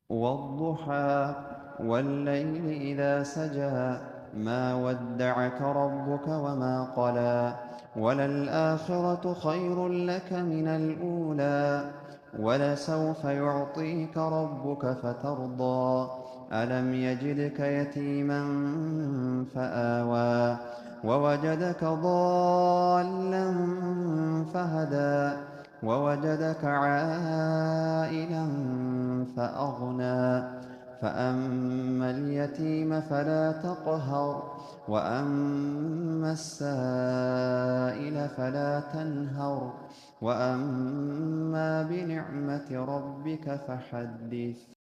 وَالضُّحَىٰ وَاللَّيْلِ إِذَا سَجَىٰ مَا وَدَّعَكَ رَبُّكَ وَمَا قَلَىٰ وَلَلْآخِرَةُ خَيْرٌ لَّكَ مِنَ الْأُولَىٰ وَلَسَوْفَ يُعْطِيكَ رَبُّكَ فَتَرْضَىٰ أَلَمْ يَجِدْكَ يَتِيمًا فَآوَىٰ وَوَجَدَكَ ضَالًّا فَهَدَىٰ وَوَجَدَكَ عَائِلًا فَأَغْنَىٰ فَأَمَّا الْيَتِيمَ فَلَا تَقْهَرْ وَأَمَّا السَّائِلَ فَلَا تَنْهَرْ وَأَمَّا بِنِعْمَةِ رَبِّكَ فَحَدِّثْ